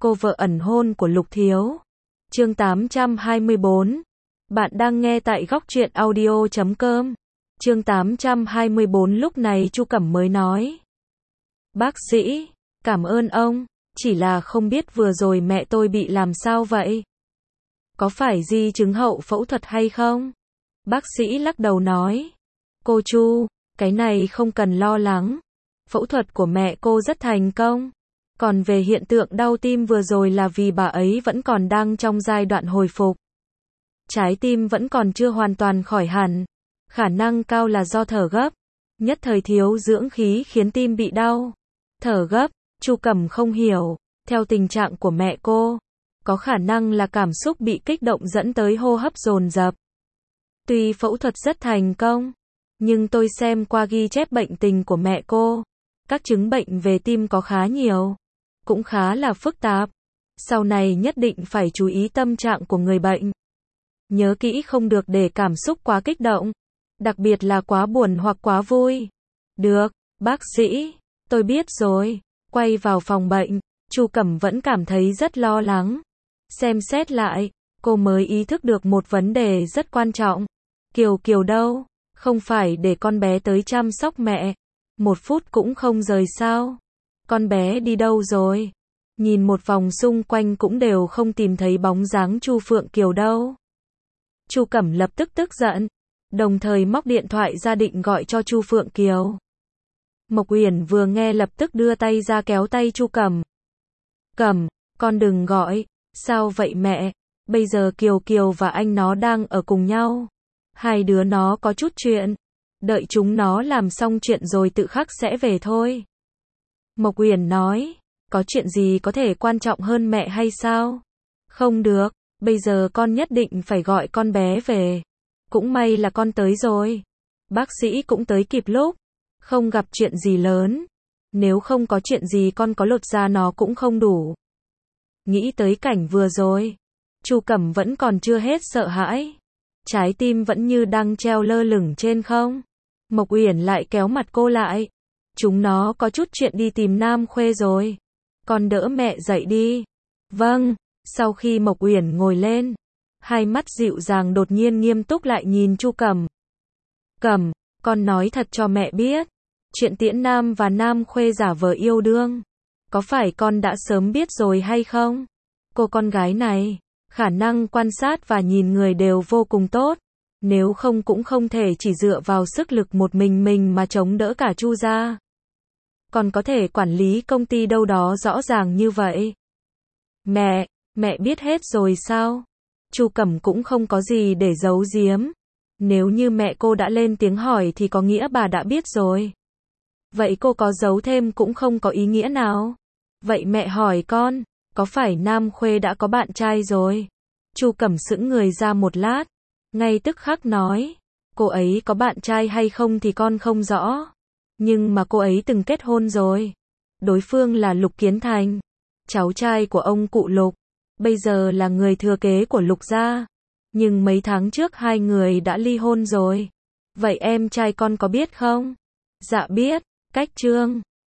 cô vợ ẩn hôn của Lục Thiếu. Chương 824. Bạn đang nghe tại góc truyện audio.com. Chương 824 lúc này Chu Cẩm mới nói. Bác sĩ, cảm ơn ông, chỉ là không biết vừa rồi mẹ tôi bị làm sao vậy? Có phải di chứng hậu phẫu thuật hay không? Bác sĩ lắc đầu nói. Cô Chu, cái này không cần lo lắng. Phẫu thuật của mẹ cô rất thành công. Còn về hiện tượng đau tim vừa rồi là vì bà ấy vẫn còn đang trong giai đoạn hồi phục. Trái tim vẫn còn chưa hoàn toàn khỏi hẳn. Khả năng cao là do thở gấp. Nhất thời thiếu dưỡng khí khiến tim bị đau. Thở gấp, Chu Cẩm không hiểu. Theo tình trạng của mẹ cô, có khả năng là cảm xúc bị kích động dẫn tới hô hấp dồn dập. Tuy phẫu thuật rất thành công, nhưng tôi xem qua ghi chép bệnh tình của mẹ cô. Các chứng bệnh về tim có khá nhiều, cũng khá là phức tạp. Sau này nhất định phải chú ý tâm trạng của người bệnh. Nhớ kỹ không được để cảm xúc quá kích động, đặc biệt là quá buồn hoặc quá vui. Được, bác sĩ, tôi biết rồi. Quay vào phòng bệnh, Chu Cẩm vẫn cảm thấy rất lo lắng. Xem xét lại, cô mới ý thức được một vấn đề rất quan trọng. Kiều Kiều đâu? Không phải để con bé tới chăm sóc mẹ. Một phút cũng không rời sao? Con bé đi đâu rồi? Nhìn một vòng xung quanh cũng đều không tìm thấy bóng dáng Chu Phượng Kiều đâu. Chu Cẩm lập tức tức giận, đồng thời móc điện thoại ra định gọi cho Chu Phượng Kiều. Mộc Uyển vừa nghe lập tức đưa tay ra kéo tay Chu Cẩm. Cẩm, con đừng gọi. Sao vậy mẹ? Bây giờ Kiều Kiều và anh nó đang ở cùng nhau. Hai đứa nó có chút chuyện. Đợi chúng nó làm xong chuyện rồi tự khắc sẽ về thôi. Mộc Uyển nói. Có chuyện gì có thể quan trọng hơn mẹ hay sao? Không được, bây giờ con nhất định phải gọi con bé về. Cũng may là con tới rồi. Bác sĩ cũng tới kịp lúc. Không gặp chuyện gì lớn. Nếu không có chuyện gì con có lột da nó cũng không đủ. Nghĩ tới cảnh vừa rồi, Chu Cẩm vẫn còn chưa hết sợ hãi. Trái tim vẫn như đang treo lơ lửng trên không. Mộc Uyển lại kéo mặt cô lại. Chúng nó có chút chuyện đi tìm Nam Khuê rồi. Con đỡ mẹ dậy đi. Vâng. Sau khi Mộc Uyển ngồi lên, hai mắt dịu dàng đột nhiên nghiêm túc lại nhìn Chu Cẩm. Cẩm, con nói thật cho mẹ biết. Chuyện Tiễn Nam và Nam Khuê giả vờ yêu đương, có phải con đã sớm biết rồi hay không? Cô con gái này, khả năng quan sát và nhìn người đều vô cùng tốt. Nếu không cũng không thể chỉ dựa vào sức lực một mình mà chống đỡ cả Chu gia. Còn có thể quản lý công ty đâu đó rõ ràng như vậy. Mẹ biết hết rồi sao? Chu Cẩm cũng không có gì để giấu giếm. Nếu như mẹ cô đã lên tiếng hỏi thì có nghĩa bà đã biết rồi. Vậy cô có giấu thêm cũng không có ý nghĩa nào. Vậy mẹ hỏi con, có phải Nam Khuê đã có bạn trai rồi? Chu Cẩm sững người ra một lát, ngay tức khắc nói, cô ấy có bạn trai hay không thì con không rõ. Nhưng mà cô ấy từng kết hôn rồi. Đối phương là Lục Kiến Thành, cháu trai của ông cụ Lục, bây giờ là người thừa kế của Lục gia. Nhưng mấy tháng trước hai người đã ly hôn rồi. Vậy em trai con có biết không? Dạ biết, cách Trương